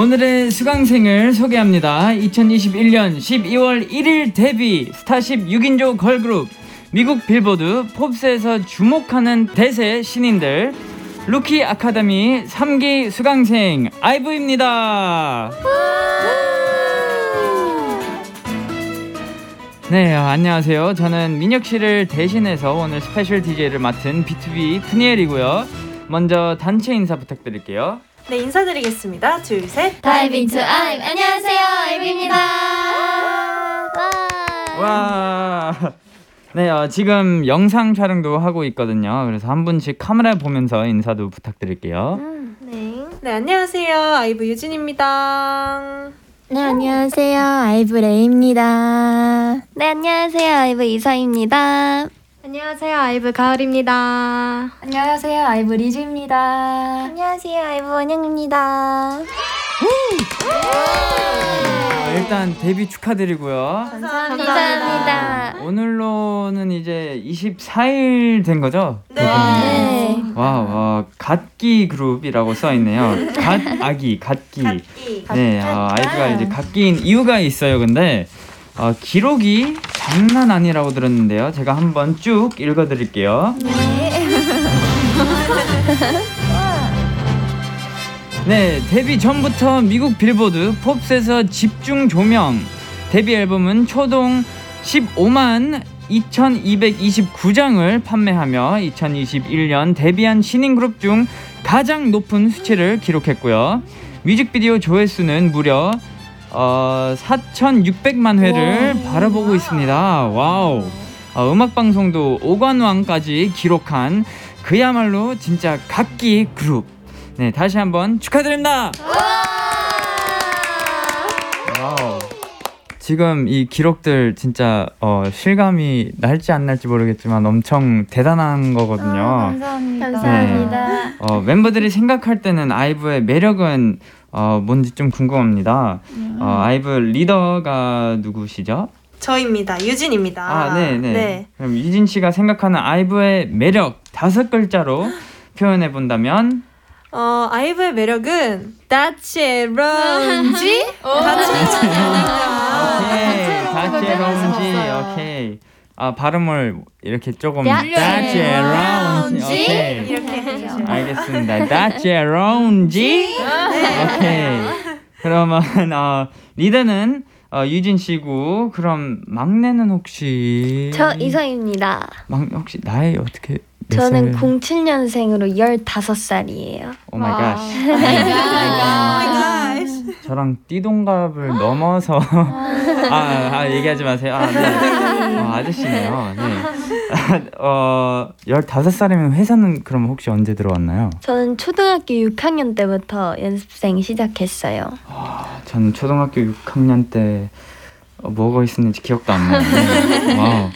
오늘의 수강생을 소개합니다. 2021년 12월 1일 데뷔 스타쉽 6인조 걸그룹, 미국 빌보드 팝스에서 주목하는 대세 신인들, 루키 아카데미 3기 수강생 아이브입니다. 네, 안녕하세요. 저는 민혁씨를 대신해서 오늘 스페셜 DJ를 맡은 B2B 푸니엘이고요. 먼저 단체 인사 부탁드릴게요. 네, 인사드리겠습니다. 둘, 셋. Dive into IVE. 안녕하세요, 아이브입니다. 와. 네, 지금 영상 촬영도 하고 있거든요. 그래서 한 분씩 카메라 보면서 인사도 부탁드릴게요. 네, 안녕하세요. 아이브 유진입니다. 네, 안녕하세요, 아이브 레이입니다. 네, 안녕하세요, 아이브 이서입니다. 안녕하세요, 아이브 가을입니다. 안녕하세요, 아이브 리즈입니다. 안녕하세요, 아이브 원영입니다. 일단 데뷔 축하드리고요. 감사합니다. 오늘로는 이제 24일 된 거죠? 네. 와, 갓기 그룹이라고 써있네요. 갓기. 네, 아이브가 이제 갓기인 이유가 있어요. 근데 기록이 장난 아니라고 들었는데요. 제가 한번 쭉 읽어드릴게요. 네, 데뷔 전부터 미국 빌보드 팝스에서 집중 조명. 데뷔 앨범은 초동 15만 2229장을 판매하며 2021년 데뷔한 신인 그룹 중 가장 높은 수치를 기록했고요. 뮤직비디오 조회수는 무려 4,600만 회를 바라보고 있습니다. 와우. 음악방송도 5관왕까지 기록한 그야말로 진짜 갓기 그룹. 네, 다시 한번 축하드립니다. 와우. 지금 이 기록들 진짜 실감이 날지 안 날지 모르겠지만 엄청 대단한 거거든요. 감사합니다. 네. 멤버들이 생각할 때는 아이브의 매력은 뭔지 좀 궁금합니다. 아이브 리더가 누구시죠? 저입니다. 유진입니다. 네. 그럼 유진 씨가 생각하는 아이브의 매력 5글자로 표현해 본다면? 아이브의 매력은 다채로운지? 다채로운지. 오케이. 발음을 이렇게 조금 다채로운지. 오케이. 이렇게 해주세요. 알겠습니다. 다채로운지. 오케이. 그러면 리더는 유진 씨고, 그럼 막내는 혹시? 저 이서입니다. 막내 혹시 나이 어떻게? 저는 07년생으로 15살이에요. 오 마이 갓. 저랑 띠동갑을 넘어서 얘기하지 마세요. 네. 아저씨네요. 네. 15살이면 회사는 그럼 혹시 언제 들어왔나요? 저는 초등학교 6학년 때부터 연습생 시작했어요. 저는 초등학교 6학년 때 뭐가 있었는지 기억도 안 나요. 네. 와우.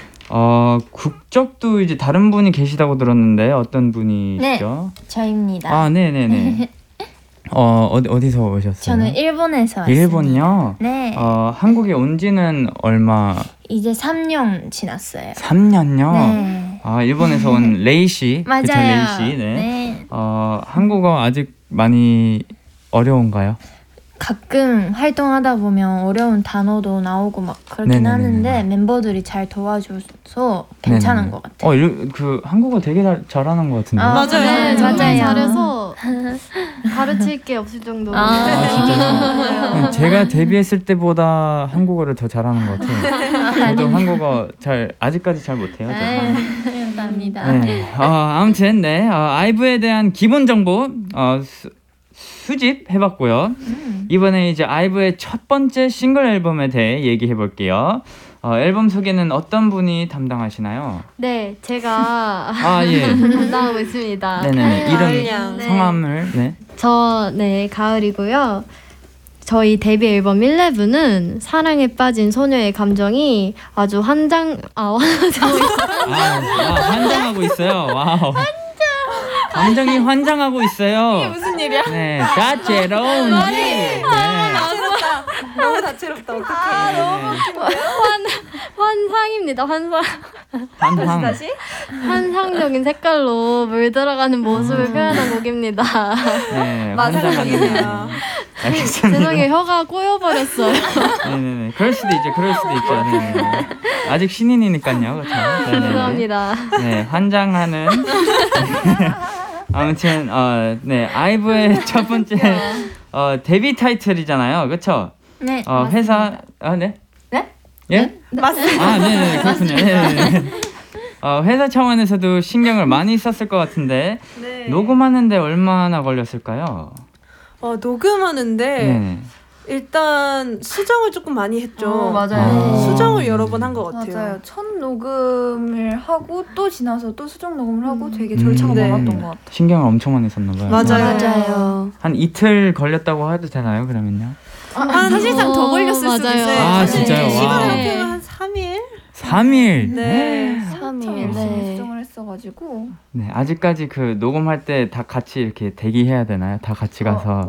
국적도 이제 다른 분이 계시다고 들었는데 어떤 분이시죠? 네, 저입니다. 네네네. 어디서 오셨어요? 저는 일본에서 왔습니다. 일본요? 네. 한국에 온 지는 얼마? 이제 3년 지났어요. 3년요? 네. 일본에서 온 레이 씨. 맞아요. 그쵸, 레이 씨. 네. 한국어 아직 많이 어려운가요? 가끔 활동하다 보면 어려운 단어도 나오고 막 그렇긴 네네네네. 하는데 멤버들이 잘 도와줘서 괜찮은 것 같아요. 그 한국어 되게 잘하는 것 같은데. 맞아요. 네, 맞아요. 잘해서 가르칠 게 없을 정도로. 진짜요? 제가 데뷔했을 때보다 한국어를 더 잘하는 것 같아요. 저도 한국어 아직까지 잘 못해요. 감사합니다. 네. 아무튼 네, 아이브에 대한 기본 정보 수집해봤고요. 이번에 이제 아이브의 첫 번째 싱글 앨범에 대해 얘기해볼게요. 앨범 소개는 어떤 분이 담당하시나요? 네, 제가 예. 담당하고 있습니다. 네네. 이름, 가을양. 성함을. 네. 네, 가을이고요. 저희 데뷔 앨범 11은 사랑에 빠진 소녀의 감정이 아주 환장하고 있어요. 와우. 감정이 환장하고 있어요. 이게 무슨 일이야? 네, 다채로운지. 네. 너무 다채롭다. 어떡해. 환상입니다. 환상. 환상. 다시? 환상적인 색깔로 물 들어가는 모습을 표현한 곡입니다. 네, 마상적이네요. 알겠습니다. 죄송해요, 혀가 꼬여버렸어요. 네네네. 그럴 수도 있죠. 네네. 아직 신인이니까요. 그렇죠. 네네네. 죄송합니다. 네, 환장하는. 아무튼 네, 아이브의 첫 번째 데뷔 타이틀이잖아요. 그렇죠? 네. 회사 네? 네? 예? 맞습니다. 네네, 그렇군요. 네네. 회사 차원에서도 신경을 많이 썼을 것 같은데 네. 녹음하는데 얼마나 걸렸을까요? 녹음하는데 네. 일단 수정을 조금 많이 했죠. 맞아요. 수정을 여러 번 한 것 같아요. 맞아요. 첫 녹음을 하고 또 지나서 또 수정 녹음을 하고 되게 절차가 네. 많았던 것 같아요. 신경을 엄청 많이 썼나 봐요. 맞아요. 한 이틀 걸렸다고 해도 되나요? 그러면요? 사실상 더 걸렸을 수도 맞아요. 있어요. 아, 사실 진짜요? 시간을 와. 합치면 한 3일? 3일. 네. 3일. 열심히 네. 수정을 했어가지고 네, 아직까지 그 녹음할 때 다 같이 이렇게 대기해야 되나요? 다 같이 가서.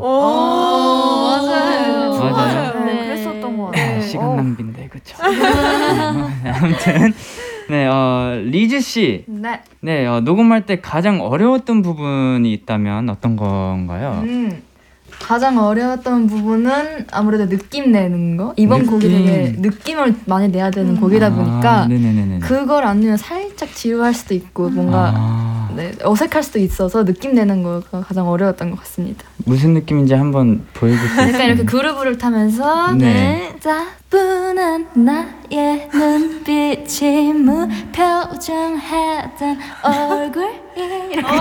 맞아요. 맞아요. 네, 네. 그랬었던 것 같아요. 아, 시간 낭비인데, 그쵸? 아무튼, 네, 리즈 씨. 네. 네, 녹음할 때 가장 어려웠던 부분이 있다면 어떤 건가요? 가장 어려웠던 부분은 아무래도 느낌 내는 거. 이번 곡이 느낌. 되게 느낌을 많이 내야 되는 곡이다 보니까 네네네네. 그걸 안 내면 살짝 지루할 수도 있고 뭔가 네, 어색할 수도 있어서 느낌 내는 거가 가장 어려웠던 것 같습니다. 무슨 느낌인지 한번 보여줄 수 있어요? 약간 이렇게 그루브를 타면서 네. 따분한 나의 눈빛이 무표정하던 얼굴이 이렇게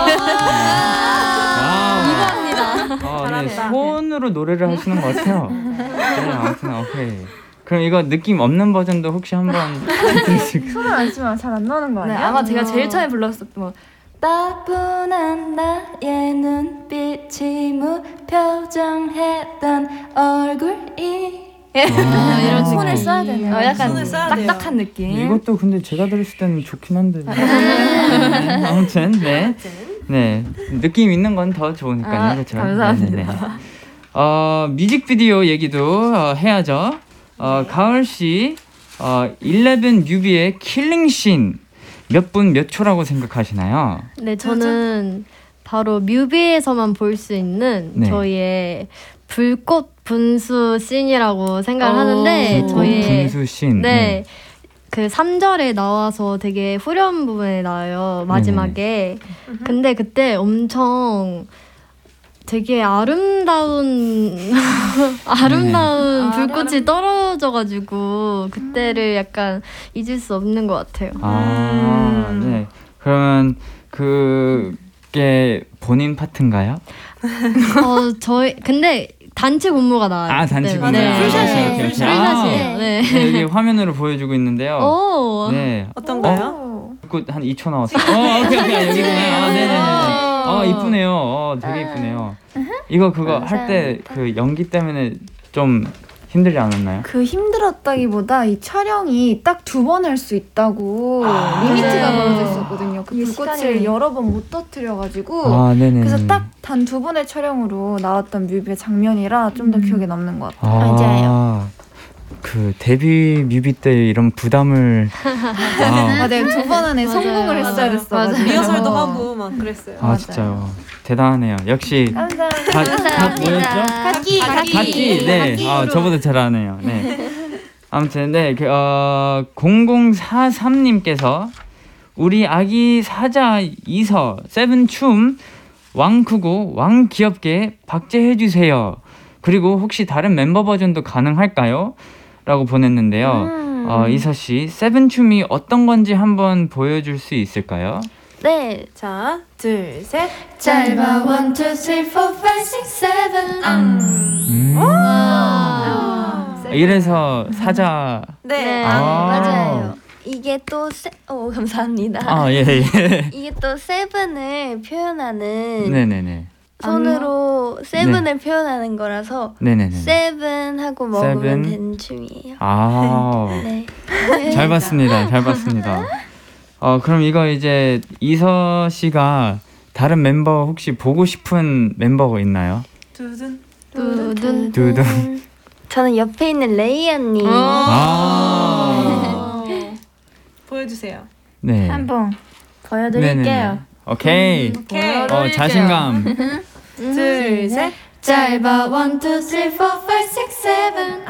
네, 손으로 노래를 하시는 것 같아요. 네, 아무튼 오케이. 그럼 이거 느낌 없는 버전도 혹시 한번 들으실까요? 손을 안 쓰면 잘 안 나오는 거 아니에요? 네, 아마 제가 제일 처음에 불렀었던 뭐 따분한 나의 눈빛이 무표정했던 얼굴이 이런 손을 써야 되네요. 약간 손을 써야 돼요. 딱딱한 느낌. 이것도 근데 제가 들었을 때는 좋긴 한데. 아무튼 네. 네, 느낌 있는 건 더 좋으니까요. 그렇죠? 감사합니다. 네네네. 뮤직비디오 얘기도 해야죠. 가을 씨, 11 뮤비의 킬링씬 몇 분 몇 초라고 생각하시나요? 네, 저는 바로 뮤비에서만 볼 수 있는 네. 저희의 불꽃 분수 씬이라고 생각을 하는데 저희의 분수 씬. 네. 그 3절에 나와서 되게 후렴 부분에 나와요. 마지막에. 근데 그때 엄청 되게 아름다운 불꽃이 떨어져가지고 그때를 약간 잊을 수 없는 것 같아요. 네. 그러면 그게 본인 파트인가요? 저희 근데 단체 군무가 나와요. 단체 그때는. 군무. 네. 풀샷이에요, 오케이, 오케이. 풀샷이에요. 네. 네, 여기 화면으로 보여주고 있는데요. 오. 네. 어떤가요? 한 2초 나왔어요. 오케이. 여기구나. 네네네. 이쁘네요. 되게 이쁘네요. 이거 그거 할 때 그 연기 때문에 좀 힘들지 않았나요? 그 힘들었다기보다 이 촬영이 딱 2번 할 수 있다고 리미트가 걸어져 있었거든요. 그 불꽃을 여러 번 못 터뜨려가지고 네네. 그래서 딱 단 2번의 촬영으로 나왔던 뮤비의 장면이라 좀 더 기억에 남는 것 같아요. 맞아요. 그 데뷔 뮤비 때 이런 부담을 네, 2번 안에 성공을 했어야 됐어가지고 리허설도 하고 막 그랬어요. 진짜요. 대단하네요. 역시 감사합니다. 다 뭐였죠? 각기. 네. 저보다 잘하네요. 네. 아무튼 네. 0043님께서 우리 아기 사자 이서 세븐춤 왕 크고 왕 귀엽게 박제해 주세요. 그리고 혹시 다른 멤버 버전도 가능할까요? 라고 보냈는데요. 이서 씨, 세븐춤이 어떤 건지 한번 보여줄 수 있을까요? 네. 자, 둘, 셋. 짧아 1, 2, 3, 4, 5, 6, 7 이래서 사자. 네. 맞아요. 이게 또 감사합니다. 예. 이게 또 세븐을 표현하는 네네네. 손으로 세븐을 표현하는 거라서 네네네. 세븐 하고 먹으면 세븐. 되는 춤이에요. 네. 네. 잘 봤습니다. 그럼 이거 이제 이서 씨가 다른 멤버 혹시 보고 싶은 멤버가 있나요? 두둔. 두둔. 저는 옆에 있는 레이 언니. 보여주세요. 네. 한번 보여드릴게요. 네네네. 오케이. 오케이. 자신감. 둘, 셋. 짧아 1, 2, 3, 4, 5, 6, 7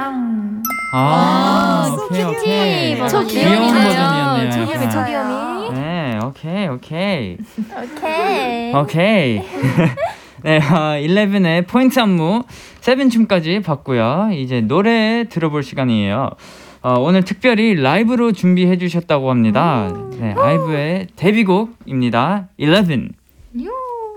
오케이, 큐티 오케이. 버전. 귀여운 귀여우네요. 버전이었네요. 저기요미, 약간. 저기요미. 네, 오케이. 오케이. 오케이. 네, 11의 포인트 안무 7춤까지 봤고요. 이제 노래 들어볼 시간이에요. 오늘 특별히 라이브로 준비해 주셨다고 합니다. 네, 아이브의 데뷔곡입니다. 11. 11.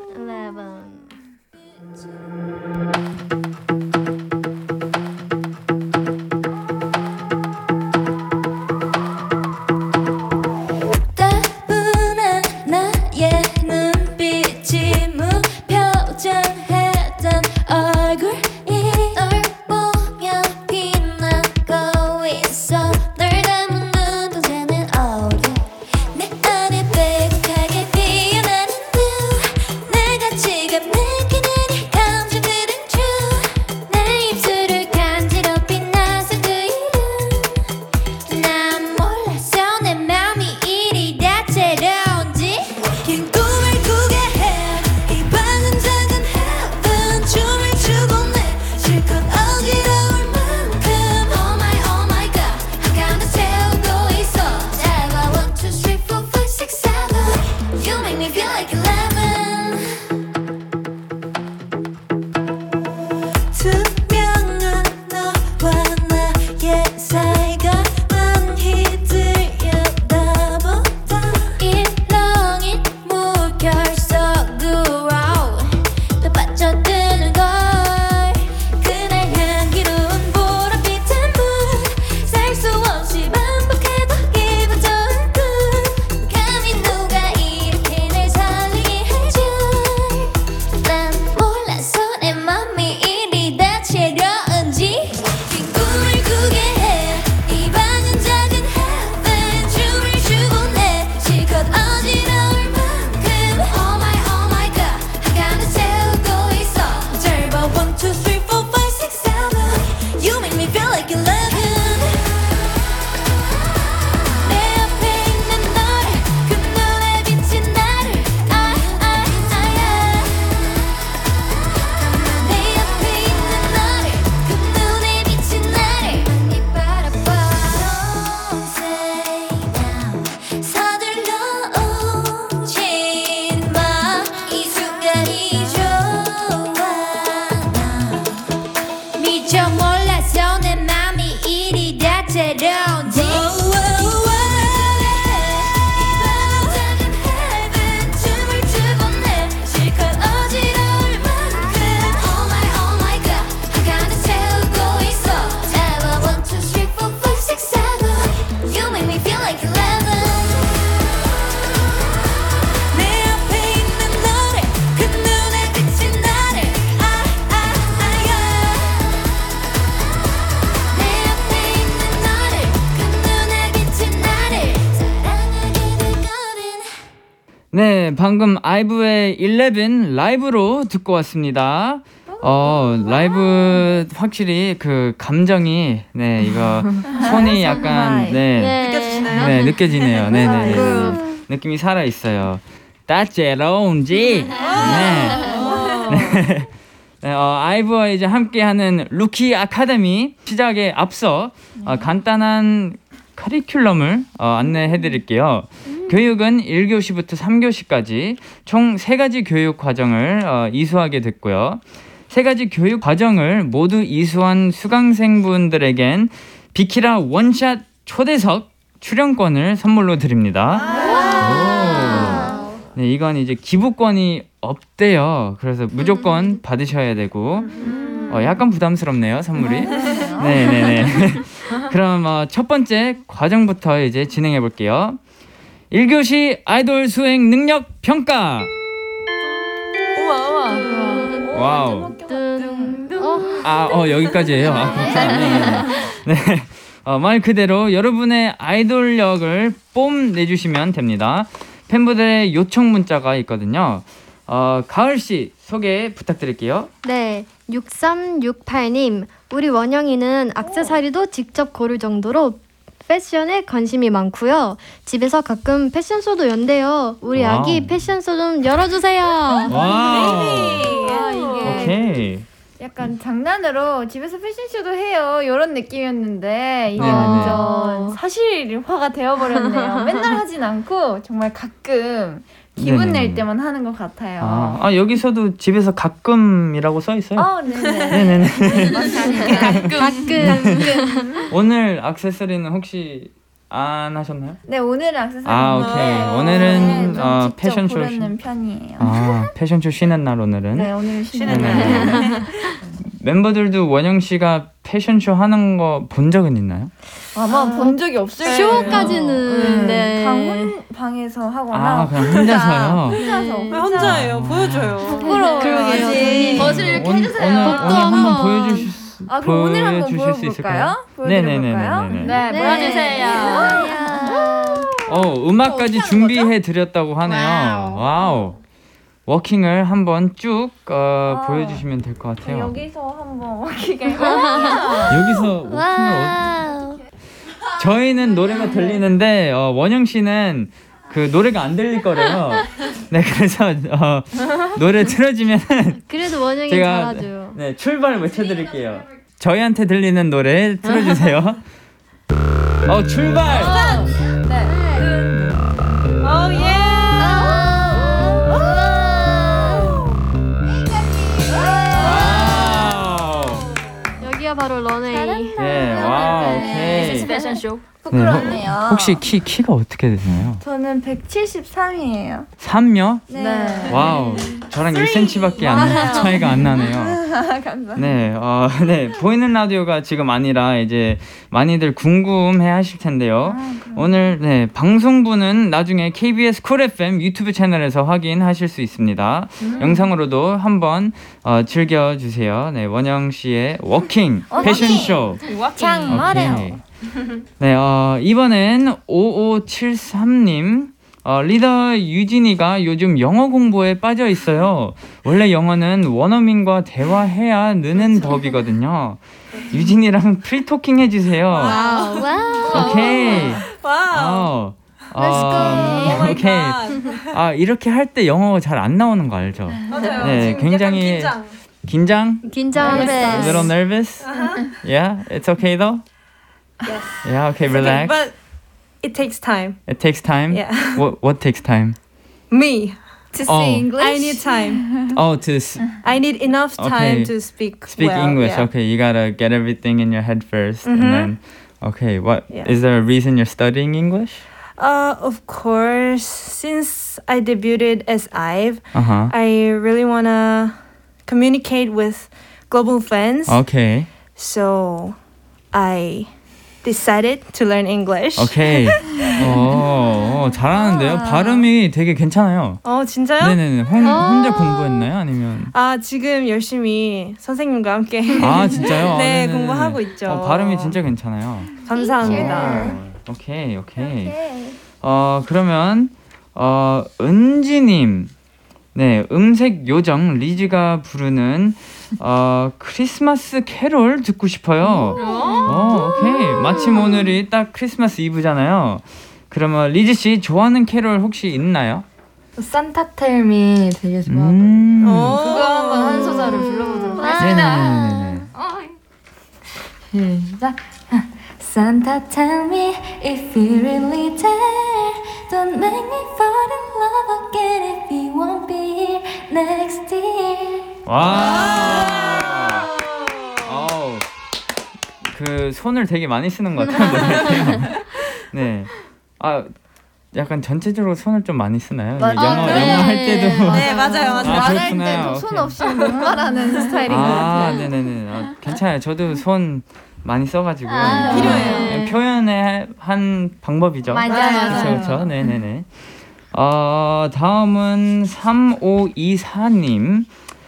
따분한 나의 눈빛이 무표정했던 얼굴이 널 보며 빛나고 있어. 널 닮은 눈동자는 어울려. 내 안에 빼곡하게 피어나는 눈. 내가 지금 느끼는 이 감정들은 true. 내 입술을 간지럽히 나서 그 이름. 난 몰랐어 내 맘이 이리 다채로운지. 긴 꿈을 꾸게 해. 이 방은 작은 heaven. 춤을 추고 내 실컷 어지러울 만큼. Oh my god. 한가운데 세우고 있어. 짧아 1, 2, 3, 4, 5, 6, 7 You make me feel like 11. 투명한 너와 나의 사이가 많이 들여다보다 일렁인 물결석으로 또 빠져드는 걸. 그날 향기로운 보랏빛한 물. 살 수 없이 반복해도 기분 좋은 꿈. 감히 누가 이렇게 날 설레게 해줄. 난 몰라서 내 맘이 이리 다채로운지. 긴 꿈을 꾸게 해. 이 방은 작은 heaven. 춤을 추고 내 실컷 어지러울 만큼. Oh my god. 한가운데 세우고 있어. 짧아 1, 2, 3, 4, 5, 6, 7 You make me feel like 11. 내 앞에 있는 너를 그 눈에 비친 나를 내 앞에 있는 너를 그 눈에 비친 나를 많이 바라봐. Don't say now. 서둘러 오지 마. 이 순간이 좋아. 나 미처 몰라서 내 맘이 이리 다채로운지. 춤을 추고 내 실컷 어지러울 만큼. Oh my god. 한가운데 세우고 있어. 짧아 1, 2, 3, 4, 5, 6, 7 You make me feel like 11. 내 앞에 있는 너를 그 눈에 비친 나를 내 앞에 있는 너를 그 눈에 비친 나를 사랑하게 될 거는. 네, 방금 아이브의 11 라이브로 듣고 왔습니다. 라이브 확실히 그 감정이 이거 손이 약간 느껴지시나요? 네, 느껴지네요. 네, 네, 네. 느낌이 살아 있어요. 다채로운지. 네. 네, 아이브와 이제 함께하는 루키 아카데미 시작에 앞서 간단한 커리큘럼을 안내해드릴게요. 교육은 1교시부터 3교시까지 총 3가지 교육 과정을 이수하게 됐고요. 3가지 교육 과정을 모두 이수한 수강생분들에겐 비키라 원샷 초대석 출연권을 선물로 드립니다. 네, 이건 이제 기부권이 없대요. 그래서 무조건 받으셔야 되고 약간 부담스럽네요, 선물이. 네네네. 그럼 첫 번째 과정부터 이제 진행해 볼게요. 1교시 아이돌 수행 능력 평가. 우와. 와우. 여기까지예요. 그렇구나. 네. 말 그대로 여러분의 아이돌력을 뽐내주시면 됩니다. 팬분들의 요청 문자가 있거든요. 가을 씨 소개 부탁드릴게요. 네, 6368님. 우리 원영이는 액세서리도 직접 고를 정도로 패션에 관심이 많고요. 집에서 가끔 패션쇼도 연대요. 우리 와우. 아기 패션쇼 좀 열어주세요. 와우. 아, 이게 오케이. 약간 장난으로 집에서 패션쇼도 해요 이런 느낌이었는데 이게 네네네. 완전 사실화가 되어버렸네요. 맨날 하진 않고 정말 가끔 기분 네네네. 낼 때만 하는 것 같아요. 여기서도 집에서 가끔이라고 써 있어요. 네네. 네네네. 가끔. 오늘 액세서리는 혹시 안 하셨나요? 네, 오늘은 액세서리. 오케이. 오늘은 패션쇼 고르는 편이에요. 패션쇼 쉬는 날 오늘은. 네, 오늘 쉬는 네. 날. 멤버들도 원영 씨가 패션쇼 하는 거 본 적은 있나요? 아마 본 적이 없을 거예요. 쇼까지는 네. 방에서 하거나 그냥 혼자서요. 혼자예요. 보여줘요. 부끄러워요. 그러게요. 아직. 버즈를 이렇게 해주세요. 오늘 한번 한번. 보여주실 수 그럼 오늘 한번 보여주실 수 있을까요? 보여드려볼까요? 네네네네네. 네, 보여주세요. 음악까지 준비해 드렸다고 하네요. 와우. 워킹을 한번 쭉 보여주시면 될 것 같아요. 여기서 한번 워킹을 여기서 워킹을 와우. 저희는 노래가 들리는데 원영 씨는 그 노래가 안 들릴 거래요. 네, 그래서 노래 틀어주면은 그래도 원영이 제가 잘하죠. 네 출발 외쳐드릴게요. 저희한테 들리는 노래 틀어주세요. 출발. 와우. 여기가 바로 런웨이. 네, 와우, 오케이. 패션쇼. 네, 부끄럽네요. 혹시 키가 어떻게 되세요? 저는 173이에요. 3요? 네. 와우, 저랑 1cm밖에 차이가 안 나네요. 감사합니다. 네, 네, 보이는 라디오가 지금 아니라 이제 많이들 궁금해 하실 텐데요. 오늘 네, 방송분은 나중에 KBS 쿨 FM 유튜브 채널에서 확인하실 수 있습니다. 영상으로도 한번 즐겨주세요. 네, 원영 씨의 워킹 패션쇼. 오케이. 네, 이번엔 5573님. 리더 유진이가 요즘 영어 공부에 빠져 있어요. 원래 영어는 원어민과 대화해야 느는 법이거든요. 유진이랑 프리토킹 해주세요. 와우. 오케이. 와우. Let's 오케이. 이렇게 할 때 영어가 잘 안 나오는 거 알죠? 맞아요. 네, 지금 굉장히 약간 긴장? 긴장해. A little nervous? Yeah, it's okay though? Yes. Yeah, okay, Okay, relax. but it takes time. It takes time? Yeah. What takes time? Me. To Oh. see English. I need time. I need enough time Okay. to speak well, English. yeah. Okay, you gotta get everything in your head 1st, and then okay. What is Yeah. there a reason you're studying English? Of course, since I debuted as IVE, Uh I really wanna communicate with global fans. Okay. So I decided to learn English. Okay. 잘하는데요. 발음이 되게 괜찮아요. 진짜요? 네네네. 혼자 공부했나요? 아니면? 지금 열심히 선생님과 함께 진짜요? 네, 네네네. 공부하고 있죠. 발음이 진짜 괜찮아요. 감사합니다. 오케이. 그러면 은지님, 네, 음색 요정 리즈가 부르는 크리스마스 캐롤 듣고 싶어요. 오케이. 마침 오늘이 딱 크리스마스 이브잖아요. 그러면 리즈 씨 좋아하는 캐롤 혹시 있나요? 산타 텔미 되게 좋아하고 그거 한번 한 소절을 불러보도록 하겠습니다. 네네네네. 시작. Santa tell me if you really dare. Don't make me fall in love again if you won't be here next year. 와. 그 손을 되게 많이 쓰는 것 같아요. 네. 약간 전체적으로 손을 좀 많이 쓰나요? 영어 할 때도. 네, 맞아요. 말할 그렇구나요. 때도 손 오케이. 없이 못 말하는 스타일인 것 같아요. 네네네. 괜찮아요. 저도 손 많이 써가지고 필요해요. 표현의 한 방법이죠. 맞아요. 그렇죠. 네네네. 다음은 3524님.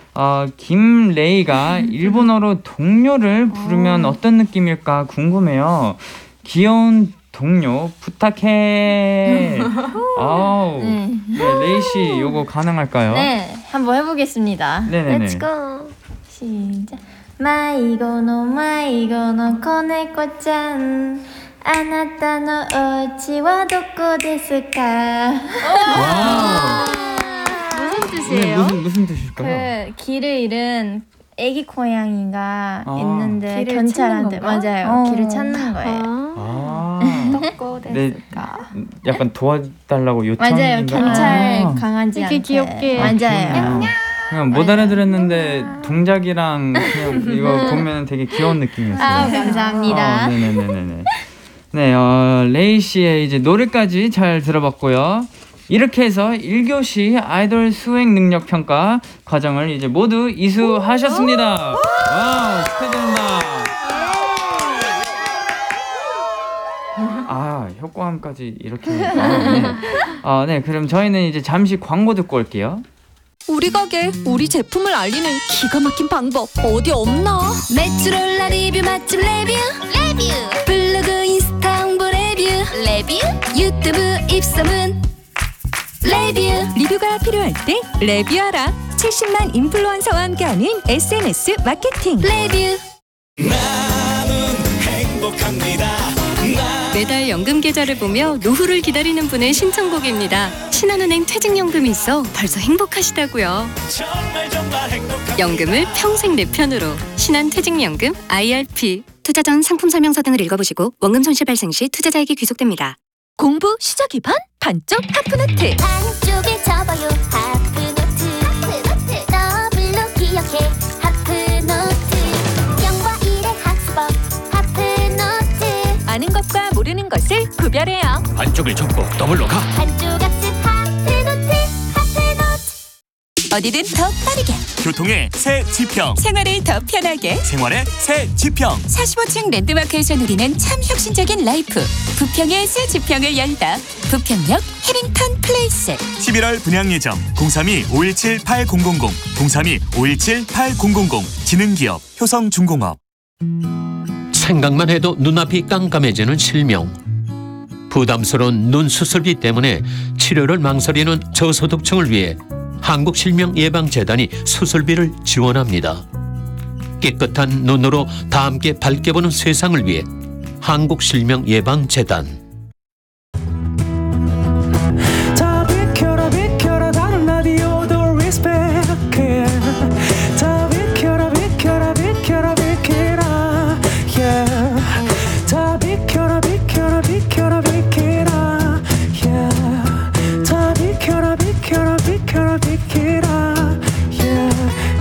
김레이가 일본어로 동료를 부르면 어떤 느낌일까 궁금해요. 귀여운 동료 부탁해. 네, 레이 씨 요거 가능할까요? 네, 한번 해보겠습니다. 네네네. Let's go. 시작. 迷子の子猫ちゃん 아나타のお家はどこですか? 무슨 네, 뜻이에요? 무슨 뜻일까요? 그 길을 잃은 애기 고양이가 아. 있는데 길을 경찰한테 찾는 건가? 맞아요. 길을 찾는 거예요. 아, 도코 네, 데스까? 약간 도와달라고 요청인가? 맞아요. 경찰 아. 강아지한테. 되게 귀엽게. 맞아요. 그냥 못 알아들었는데 동작이랑 그냥 이거 보면 되게 귀여운 느낌이었어요. 아, 감사합니다. 네네네네. 네, 레이 씨의 이제 노래까지 잘 들어봤고요. 이렇게 해서 1교시 아이돌 수행 능력 평가 과정을 이제 모두 이수하셨습니다. 와, 축하드립니다. 아, 효과음까지 이렇게. 네, 그럼 저희는 이제 잠시 광고 듣고 올게요. 우리 가게 우리 제품을 알리는 기가 막힌 방법 어디 없나? 메트롤라 리뷰 맛집 레뷰 블로그 인스타 홍보 레뷰 유튜브 입소문 레뷰 리뷰가 필요할 때 레뷰하라. 70만 인플루언서와 함께하는 SNS 마케팅. 레뷰 매달 연금 계좌를 보며 노후를 기다리는 분의 신청곡입니다. 신한은행 퇴직연금이 있어 벌써 행복하시다고요. 연금을 평생 내 편으로. 신한퇴직연금 IRP. 투자 전 상품 설명서 등을 읽어보시고 원금 손실 발생 시 투자자에게 귀속됩니다. 공부 시작이 반쪽 하프노트. 한쪽에 접어요 하프노트 더블로 기억해 하프노트 0과 1의 학습법 하프노트 아는 것과 모르는 것을 구별해요. 안쪽을 접고 더블로 가. 한쪽 학습 하프노트 어디든 더 빠르게. 교통의 새 지평. 생활을 더 편하게. 생활의 새 지평. 45층 랜드마크에서 누리는 참 혁신적인 라이프. 부평의 새 지평을 열다. 부평역 해링턴 플레이스. 11월 분양 예정 032-517-8000 032-517-8000 지능기업 효성중공업. 생각만 해도 눈앞이 깜깜해지는 실명. 부담스러운 눈 수술비 때문에 치료를 망설이는 저소득층을 위해 한국실명예방재단이 수술비를 지원합니다. 깨끗한 눈으로 다 함께 밝게 보는 세상을 위해 한국실명예방재단. 다 비켜라 다른 라디오도 리스펙해. 다 비켜라 yeah. 다 비켜라 yeah. 다 비켜라 yeah.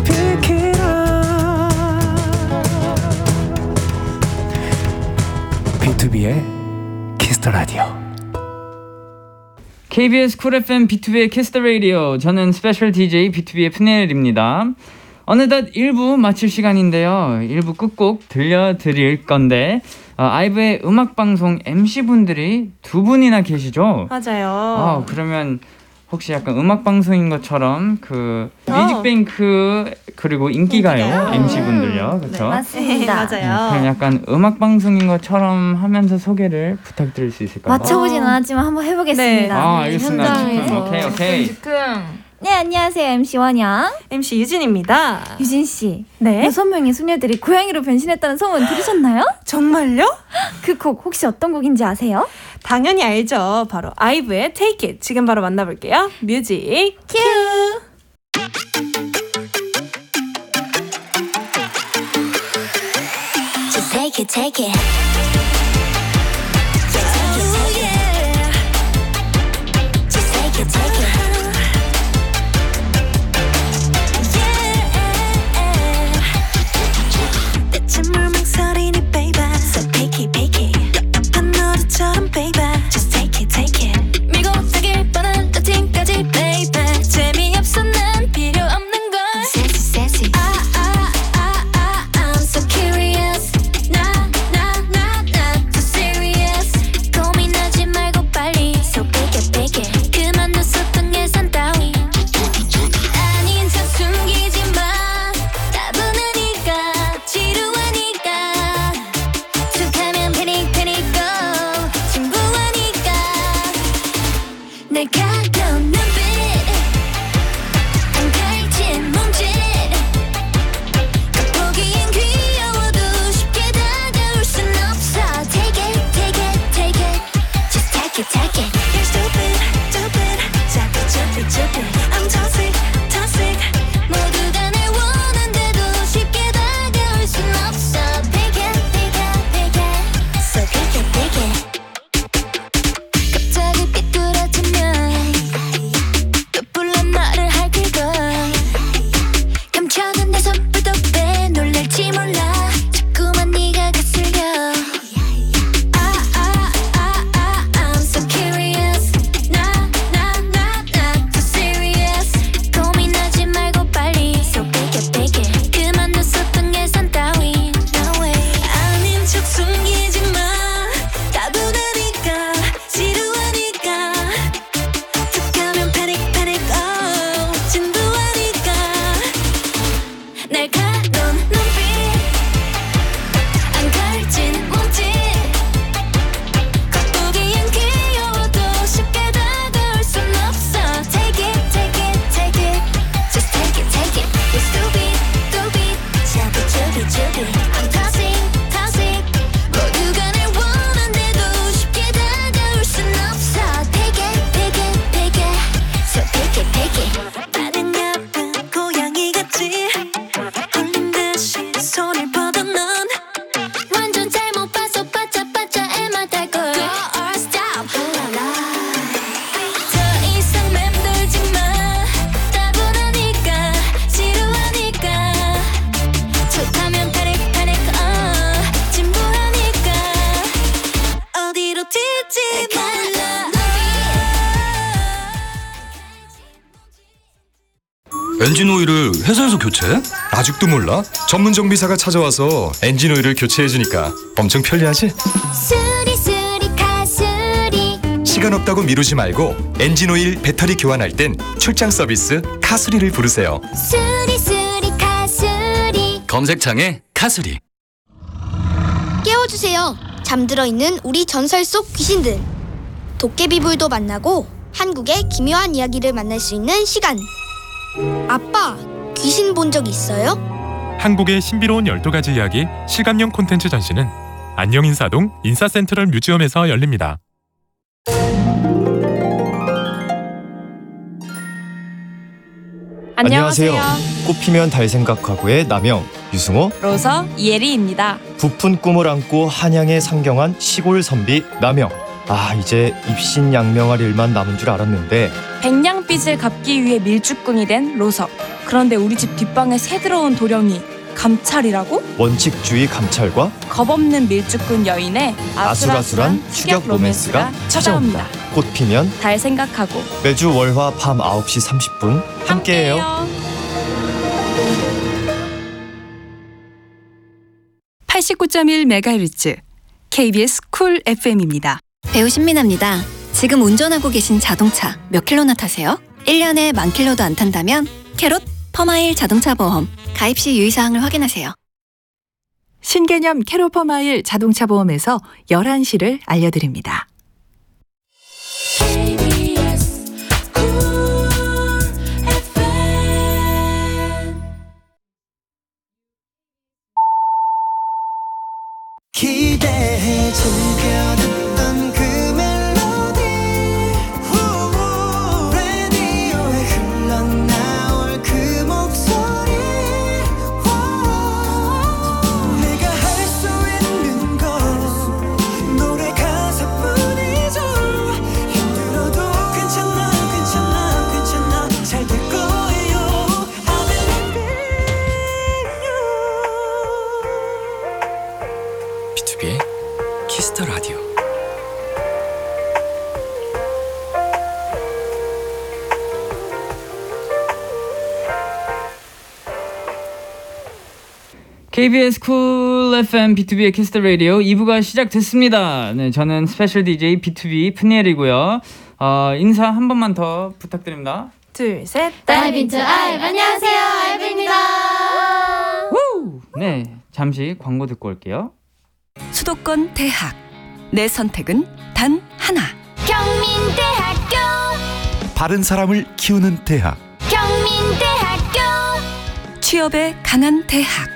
B2B의 키스 더 라디오. KBS 쿨 FM B2B의 키스 더 라디오. 저는 스페셜 DJ B2B의 푸넬입니다. 어느덧 1부 마칠 시간인데요. 1부 끝곡 들려드릴 건데 아이브의 음악방송 MC분들이 두 분이나 계시죠? 맞아요. 그러면 혹시 약간 음악방송인 것처럼 그 뮤직뱅크 그리고 인기가요 MC분들요. 그렇죠? 네, 맞습니다. 맞아요. 그럼 약간 음악방송인 것처럼 하면서 소개를 부탁드릴 수 있을까요? 맞춰보진 않았지만 한번 해보겠습니다. 알겠습니다. 현장에서. 오케이. 네, 안녕하세요. MC 원영. MC 유진입니다. 유진 씨. 네. 6명의 소녀들이 고양이로 변신했다는 소문 들으셨나요? 정말요? 그 곡 혹시 어떤 곡인지 아세요? 당연히 알죠. 바로 아이브의 Take It. 지금 바로 만나볼게요. 뮤직 큐. Just take it take it take it, take it. You're stupid, stupid. 자꾸 stupid, stupid. I'm toxic, toxic. 모두가 날 원한데도 쉽게 다가올 순 없어. Pick it, pick it, pick it. So pick it, pick it. 갑자기 삐뚤어지면 또 불러 말을 할 걸걸. 감춰둔 내 손불도 빼 놀랄지 몰라. 자꾸만 네가 거슬려. I'm so curious. Not too serious. 고민하지 말고 빨리 So pick it, pick it. 그만 눈썹은 계산 따윈 No way. 아닌 척 숨기지 마. 따분하니까 지루하니까 툭 하면 panic panic oh 진부하니까 날카로운 눈빛 안 걸진 몸짓 겉보기엔 귀여워도 쉽게 다가올 순 없어 Take it, take it, take it. Just take it, take it. You're stupid, stupid. 자꾸 stupid, stupid. I'm toxic, toxic. 모두가 날 원한데도 쉽게 다가올 순 없어 Take it, take it, take it. So pick it, pick it. 나는 나쁜 고양이 같지 홀린 듯이 손을 뻗어 넌 완전 잘못 봐서 바짝바짝 애마달걸 Go or stop 더 이상 맴돌지 마 따분하니까 지루하니까 툭하면 panic panic 진부하니까 어디로 튈지 몰라 엔진 오일을 회사에서 교체? 아직도 몰라? 전문 정비사가 찾아와서 엔진 오일을 교체해주니까 엄청 편리하지? 수리수리 카수리 시간 없다고 미루지 말고 엔진 오일 배터리 교환할 땐 출장 서비스 카수리를 부르세요. 수리수리 카수리 검색창에 카수리. 깨워주세요. 잠들어 있는 우리 전설 속 귀신들. 도깨비불도 만나고 한국의 기묘한 이야기를 만날 수 있는 시간. 아빠, 귀신 본 적 있어요? 한국의 신비로운 12가지 이야기 실감형 콘텐츠 전시는 안녕인사동 인사센트럴 뮤지엄에서 열립니다. 안녕하세요. 꽃피면 달 생각하고의 남영, 유승호, 로서, 이혜리입니다. 부푼 꿈을 안고 한양에 상경한 시골 선비 남영. 이제 입신양명할 일만 남은 줄 알았는데 백냥빚을 갚기 위해 밀주꾼이 된 로서. 그런데 우리 집 뒷방에 새 들어온 도령이 감찰이라고? 원칙주의 감찰과 겁없는 밀주꾼 여인의 아슬아슬한 추격 로맨스가 찾아옵니다. 꽃피면 달 생각하고 매주 월화 밤 9시 30분 함께해요. 89.1MHz KBS 쿨 FM입니다. 배우 신민아입니다. 지금 운전하고 계신 자동차 몇 킬로나 타세요? 1년에 10,000킬로도 안 탄다면 캐롯 퍼마일 자동차 보험 가입 시 유의사항을 확인하세요. 신개념 캐로퍼마일 자동차 보험에서 11시를 알려드립니다. 기대해 즐겨듣던 그 멜로디 라디오에 흘러나올 그 목소리 내가 할 수 있는 건 노래 가사뿐이죠. 힘들어도 괜찮아 괜찮아 괜찮아 잘 될 거예요. I believe in you. B2B의 키스터 라디오. KBS 쿨 FM B2B의 키스터 라디오 2부가 시작됐습니다. 네, 저는 스페셜 DJ B2B 푸니엘이고요. 인사 한 번만 더 부탁드립니다. 둘, 셋. Dive into IVE. 안녕하세요, IVE입니다. 네, 잠시 광고 듣고 올게요. 수도권 대학 내 선택은 단 하나. 경민대학교 바른 사람을 키우는 대학 경민대학교 취업에 강한 대학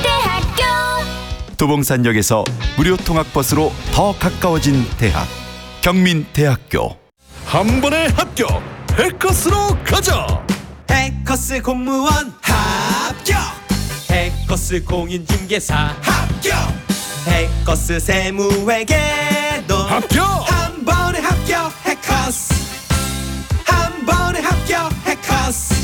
경민대학교 도봉산역에서 무료 통학버스로 더 가까워진 대학 경민대학교. 한 번에 합격! 해커스로 가자! 해커스 공무원 합격. 해커스 공인중개사 합격. 해커스 세무회계도 합격. 한 번에 합격. 해커스 한 번에 합격. 해커스.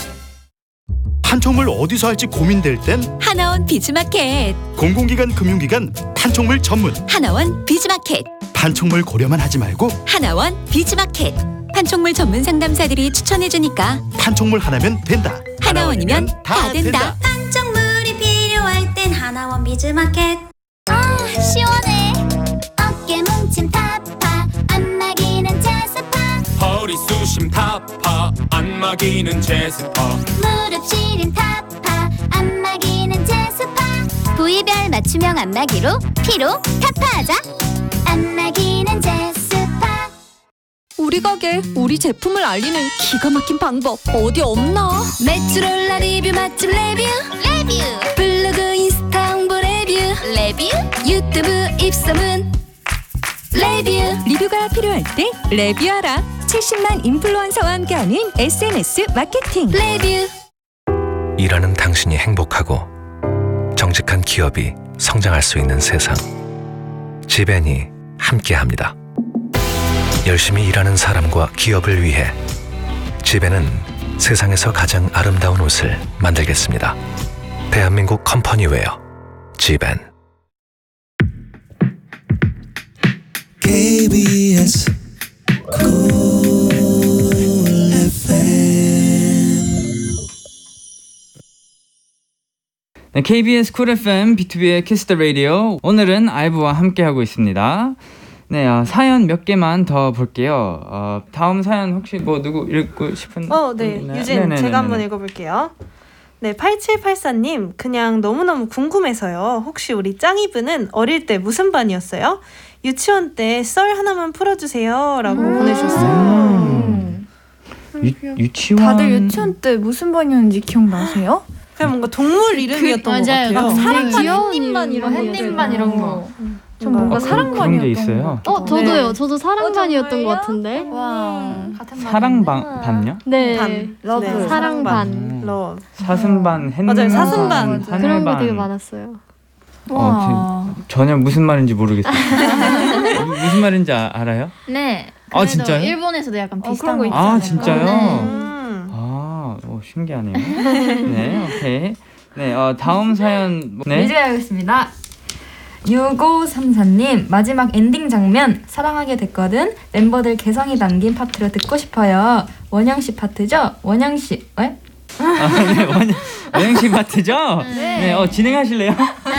판촉물 어디서 할지 고민될 땐 하나원 비즈마켓. 공공기관 금융기관 판촉물 전문 하나원 비즈마켓. 판촉물 고려만 하지 말고 하나원 비즈마켓. 판촉물 전문 상담사들이 추천해주니까 판촉물 하나면 된다. 하나원이면 다 된다. 판촉물이 필요할 땐 하나원 비즈마켓. 아 시원해. 어깨 뭉침 타파 안 막이는 제스파. 허리 쑤심 타파 안 막이는 제스파. 무릎 시린 타파 안 막이는 제스파. 부위별 맞춤형 안마기로 피로 타파하자. 안 막이는 제스파. 우리 가게 우리 제품을 알리는 기가 막힌 방법 어디 없나? 메트롤라 리뷰 맛집 레뷰 블로그 인스타 홍보 레뷰 유튜브 입소문 리뷰가 필요할 때 레뷰하라. 70만 인플루언서와 함께하는 SNS 마케팅 레뷰. 일하는 당신이 행복하고 정직한 기업이 성장할 수 있는 세상. 지벤이 함께합니다. 열심히 일하는 사람과 기업을 위해 지벤은 세상에서 가장 아름다운 옷을 만들겠습니다. 대한민국 컴퍼니웨어 지벤. KBS 네, KBS 쿨 FM B2B의 키스 더 라디오. 오늘은 아이브와 함께하고 있습니다. 네, 사연 몇 개만 더 볼게요. 다음 사연 혹시 뭐 누구 읽고 싶은? 네, 분 있나요? 유진 네네네네. 제가 한번 읽어볼게요. 네, 8784님 그냥 너무너무 궁금해서요. 혹시 우리 짱이브는 어릴 때 무슨 반이었어요? 유치원 때 썰 하나만 풀어주세요 라고 보내주셨어요. 유치원 다들 유치원 때 무슨 반이었는지 기억나세요? 그냥 뭔가 동물 이름이었던 것 맞아요. 같아요. 사랑반, 귀여운 햇님반 이런 거, 햇님반 이런 거. 전 뭔가 그런 게 사랑반이었던 있어요. 거. 저도요. 저도 사랑반이었던 것 같은데. 와. 사랑반요? 네. 러브. 네. 사랑반. 러브. 사슴반, 햇님반, 맞아요, 사슴반. 그런 거 되게 많았어요. 전혀 무슨 말인지 모르겠어요. 무슨 말인지 알아요? 네. 아, 진짜요? 일본에서도 약간 비슷한 거 있어요. 아, 진짜요? 네. 신기하네요. 네, 오케이. 네, 다음 사연. 네. 이제 하겠습니다. 6534님 마지막 엔딩 장면 사랑하게 됐거든. 멤버들 개성이 담긴 파트로 듣고 싶어요. 원영씨 파트죠? 원영씨 왜? 네, 원영씨 파트죠? 네, 진행하실래요?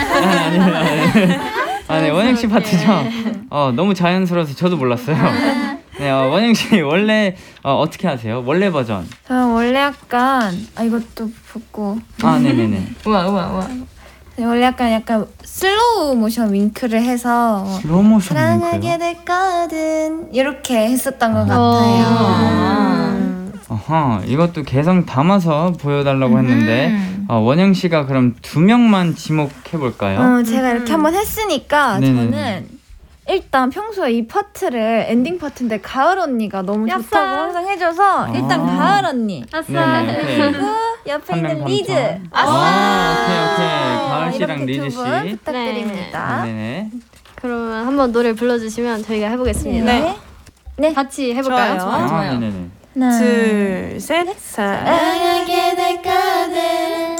네, 원영씨 파트죠? 너무 자연스러워서 저도 몰랐어요. 네, 원영씨 원래 어떻게 하세요? 원래 버전. 저는 원래 약간 이것도 붙고. 네네네. 우와. 원래 약간 슬로우 모션 윙크를 해서 슬로우 모션 사랑하게 됐거든 이렇게 했었던 것 같아요. 이것도 개성 담아서 보여달라고 했는데 원영 씨가 그럼 2명만 지목해 볼까요? 제가 이렇게 한번 했으니까 네네네. 저는 일단 평소에 이 파트를 엔딩 파트인데 가을 언니가 너무 좋다고 항상 해줘서 일단 가을 언니. 그리고 옆에 있는 리즈. 오케이. 가을 씨랑 이렇게 리즈 씨. 두 분 부탁드립니다. 네네. 그러면 한번 노래 불러주시면 저희가 해보겠습니다. 네. 같이 해볼까요? 좋아요. 네네네. 하나, 둘, 셋. 사랑하게 됐거든.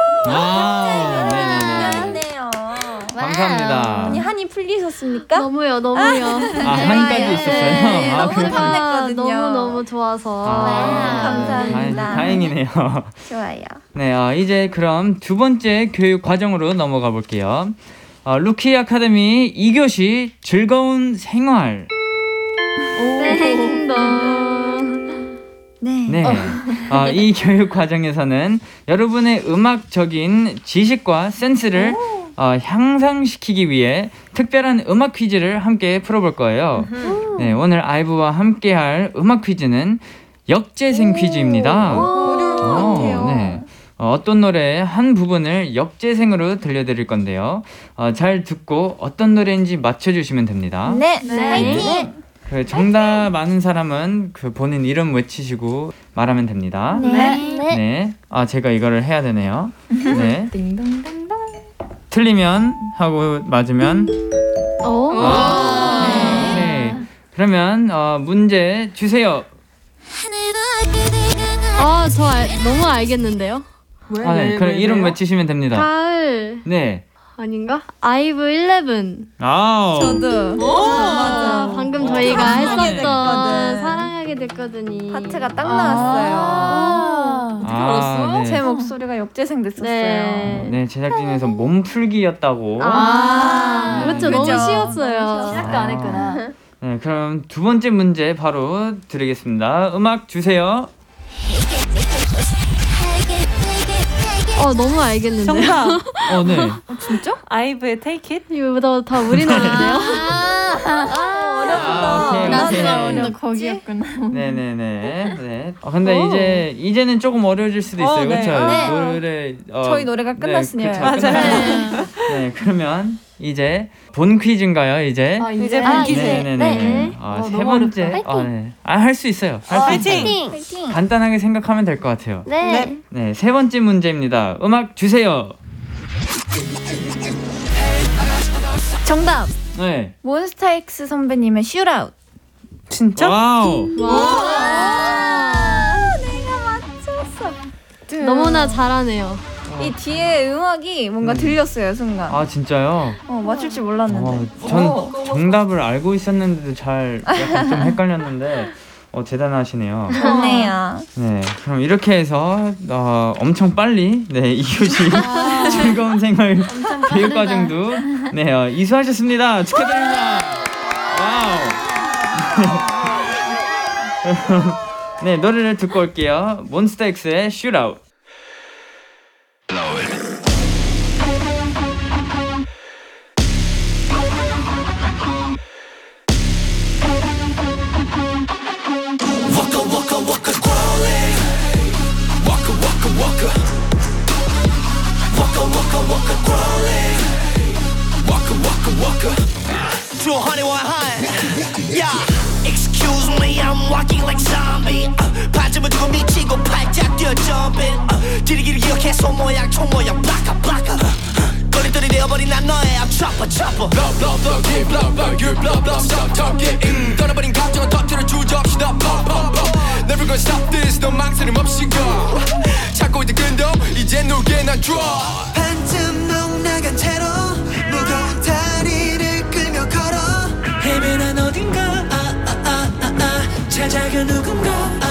네네네. 감사합니다. 언니 한이 풀리셨습니까? 너무요. 한까지 있었어요. 너무 감사했거든요. 너무 좋아서. 감사합니다. 다행이네요. 좋아요. 네, 이제 그럼 두 번째 교육 과정으로 넘어가 볼게요. 루키 아카데미 2교시 즐거운 생활. 네. 이 교육 과정에서는 여러분의 음악적인 지식과 센스를 향상시키기 위해 특별한 음악 퀴즈를 함께 풀어볼 거예요. 네, 오늘 아이브와 함께할 음악 퀴즈는 역재생 퀴즈입니다. 네. 어떤 노래의 한 부분을 역재생으로 들려드릴 건데요. 잘 듣고 어떤 노래인지 맞춰주시면 됩니다. 네. 파이팅! 그 정답 아는 사람은 그 본인 이름 외치시고 말하면 됩니다. 네. 아, 제가 이거를 해야 되네요. 네. 틀리면 하고 맞으면. 네. 그러면 문제 주세요. 저 너무 알겠는데요. 네. 그럼 이름 외치시면 됩니다. 가을. 네. 아닌가? 아이브 11. 저도. 맞아. 방금 저희가 사랑하게 했었던 사랑하게 됐거든요. 파트가 딱 나왔어요. 어떻게 알았어? 제 목소리가 역재생 됐었어요. 네, 제작진에서 몸풀기였다고. 그렇죠. 너무 쉬웠어요. 시작도 안 했구나. 네, 그럼 두 번째 문제 바로 드리겠습니다. 음악 주세요. 너무 알겠는데요. 정답. 네. 진짜? 아이브의 Take It? 이거 다 우리 노래인데요. 오케이. 거기였구나. 네네네. 네. 근데 이제는 조금 어려워질 수도 있어요. 그렇죠? 노래 저희 노래가 끝났으니까. 맞아요. 네, 그러면 이제 본 퀴즈인가요? 이제 본 퀴즈. 네네네. 세 번째. 할 수 있어요. 할 수 있어요. 파이팅. 간단하게 생각하면 될 것 같아요. 네. 네, 세 번째 문제입니다. 음악 주세요. 정답. 네. 몬스타엑스 선배님의 슈라웃. 진짜? 와우. 내가 맞췄어. 너무나 잘하네요. 이 뒤에 음악이 뭔가 들렸어요 순간. 아, 진짜요? 맞출 줄 몰랐는데. 전 정답을 알고 있었는데도 약간 좀 헷갈렸는데 대단하시네요. 좋네요. 네, 그럼 이렇게 해서 엄청 빨리 이효시 즐거운 생활 교육과정도 이수하셨습니다. 축하드립니다. 와우. 네, 노래를 듣고 올게요. 몬스타엑스의 슈트아웃. Excuse me, I'm walking like zombie. 반쯤을 두고 미치고 팔짝 뛰어 jumping. 지리기를 기억해 손 모양 총 모양 블락아 블락아. 거리돌이 되어버린 난 너의 I'm chopper chopper. Blow blow blow keep blow blow you blow blow stop talking. 떠나버린 감정은 터트려 주저없이다 pop pop pop. Never gonna stop this 너 망설임 없이 go. 찾고 있던 끈도 이제 누구나 draw. 반쯤 넉나간 채로 무거운 다리를 끌며 걸어. 헤매난 어딘가 찾아가 누군가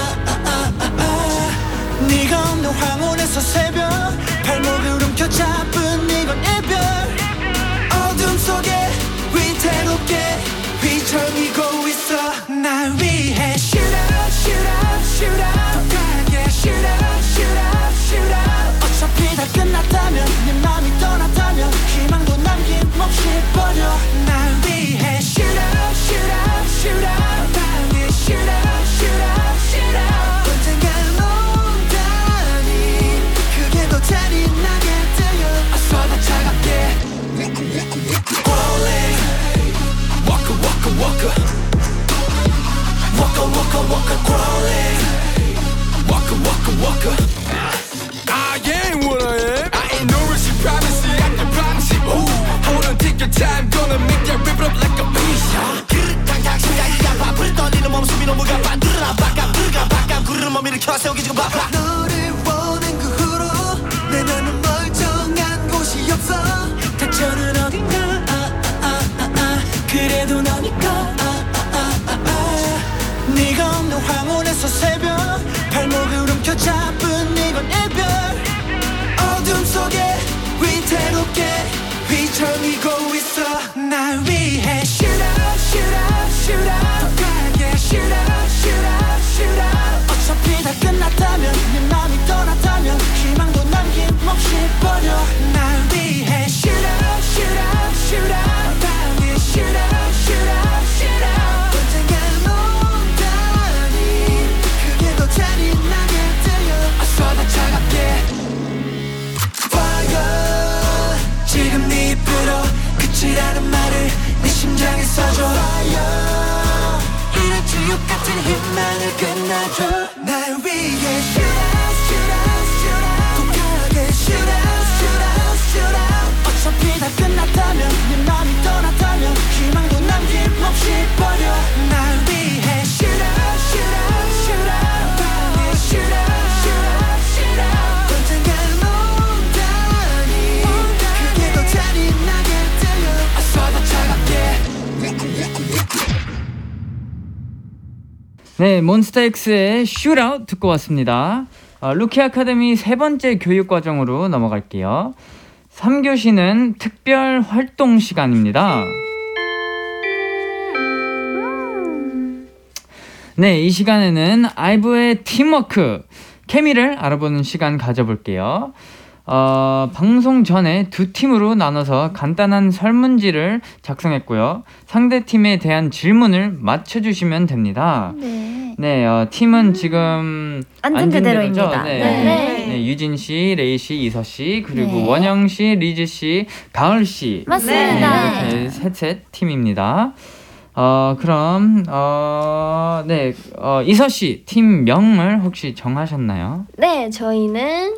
네가 없는 황혼에서 새벽 발목을 움켜잡은 이건 이별 어둠 속에 위태롭게 휘청이고 있어 날 위해 Shoot out, shoot out, shoot out 강하게 Shoot out, shoot out, shoot out 어차피 다 끝났다면 네 맘이 떠났다면 희망도 남김없이 버려 날 위해 Shoot out, shoot out, shoot out 강하게 Shoot out, shoot out, shoot out 언젠간 온다니 그게 더 잔인하게 들려 어서 더 차갑게 Crawling Walker, walker, walker Walker, walker, walker Crawling Walker, walker, walker I ain't what I am I ain't no reciprocity I can promise you Ooh, hold on, take your time Gonna make that rip it up like a piece 그릇탕탕 심장이 밥을 떨리는 몸숨이 너무 가빠 누르나 바깥 구르는 몸 일으켜 세우기 지금 바빠 너를 원한 그 후로 내 맘은 멀쩡한 곳이 없어 닥쳐는 어딘가 그래도 너니까 네가 없는 황혼에서 새벽 발목을 움켜잡은 이건 이별 어둠 속에 위태롭게 휘청이고 있어 날 위해 Shoot out, shoot out, shoot out 강하게 Shoot out, shoot out, shoot out 어차피 다 끝났다면 희망을 끝내줘 날 위해 shoot out shoot out shoot out 독하게 shoot out shoot out shoot out 어차피 다 끝났다면 네 맘이 떠났다면 희망도 남김없이 버려 날 위해 shoot out shoot out shoot out 방에 shoot out shoot out shoot out 언젠간 온다니 그게 더 잔인하게 들려 어서더 차갑게 네, 몬스타엑스의 슈트아웃 듣고 왔습니다. 루키 아카데미 세 번째 교육 과정으로 넘어갈게요. 3교시는 특별 활동 시간입니다. 네, 이 시간에는 아이브의 팀워크, 케미를 알아보는 시간 가져볼게요. 방송 전에 두 팀으로 나눠서 간단한 설문지를 작성했고요. 상대 팀에 대한 질문을 맞춰주시면 됩니다. 네, 팀은 지금 앉은 그대로입니다. 네, 유진 씨, 레이 씨, 이서 씨, 그리고 원영 씨, 리즈 씨, 가을 씨. 맞습니다. 네, 이렇게 셋 팀입니다. 그럼 이서 씨 팀명을 혹시 정하셨나요? 네, 저희는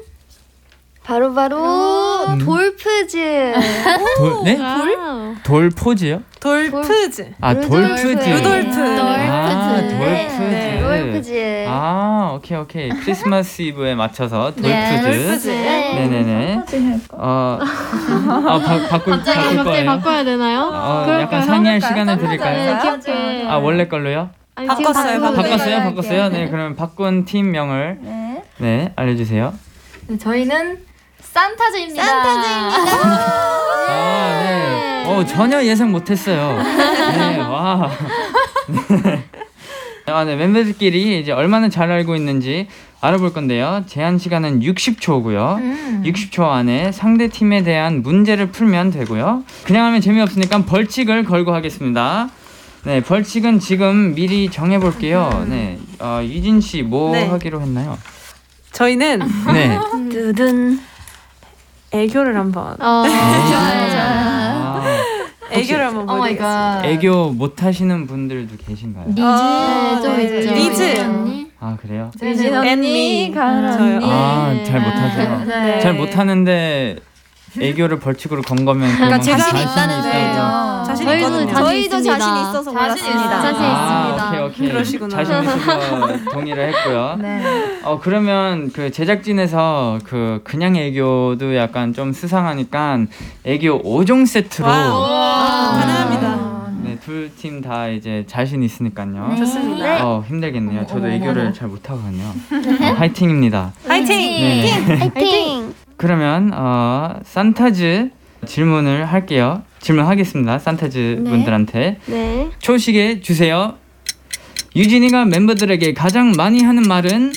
바로 돌프즈. 네? 돌포즈요? 돌프즈. 돌프즈. 루돌프. 돌프즈. 네, 돌프즈. 오케이. 크리스마스 이브에 맞춰서 돌프즈. 돌프즈. 네네네. 바꿀 갑자기 거예요? 바꿔야 되나요? 약간 상의할 시간을 드릴까요? 네, 귀엽게. 원래 걸로요? 아니, 바꿨어요. 바꿨어요? 네, 그럼 바꾼 팀명을 알려주세요. 네, 저희는 산타즈입니다. 네. 전혀 예상 못했어요. 네, 와. 네, 멤버들끼리 이제 얼마나 잘 알고 있는지 알아볼 건데요. 제한 시간은 60초고요. 60초 안에 상대 팀에 대한 문제를 풀면 되고요. 그냥 하면 재미없으니까 벌칙을 걸고 하겠습니다. 네, 벌칙은 지금 미리 정해볼게요. 네, 유진 씨 뭐 하기로 했나요? 저희는 네. 두둔 애교를 한번. 좋아요. 애교를 한번 보여드리겠습니다. 애교 못 하시는 분들도 계신가요? 리즈. 그래요? 리즈 언니, 가을 언니. 잘 못하세요. 네. 잘 못하는데 애교를 벌칙으로 건 거면 그러니까 그만큼 자신 있다는 있다고. 자신 저희도 있거든요. 저희도 자신 있어서 몰랐습니다. 자신 있습니다. 오케이. 그러시구나. 자신 있어서 동의를 했고요. 그러면 그 제작진에서 그냥 애교도 약간 좀 수상하니까 애교 5종 세트로 가능합니다. 네, 둘 팀 다 이제 자신 있으니까요. 좋습니다. 힘들겠네요. 저도 애교를 잘 못하거든요. 화이팅입니다. 화이팅! 그러면 산타즈 질문을 할게요. 질문하겠습니다. 산타즈 분들한테. 네. 초식에 주세요. 유진이가 멤버들에게 가장 많이 하는 말은?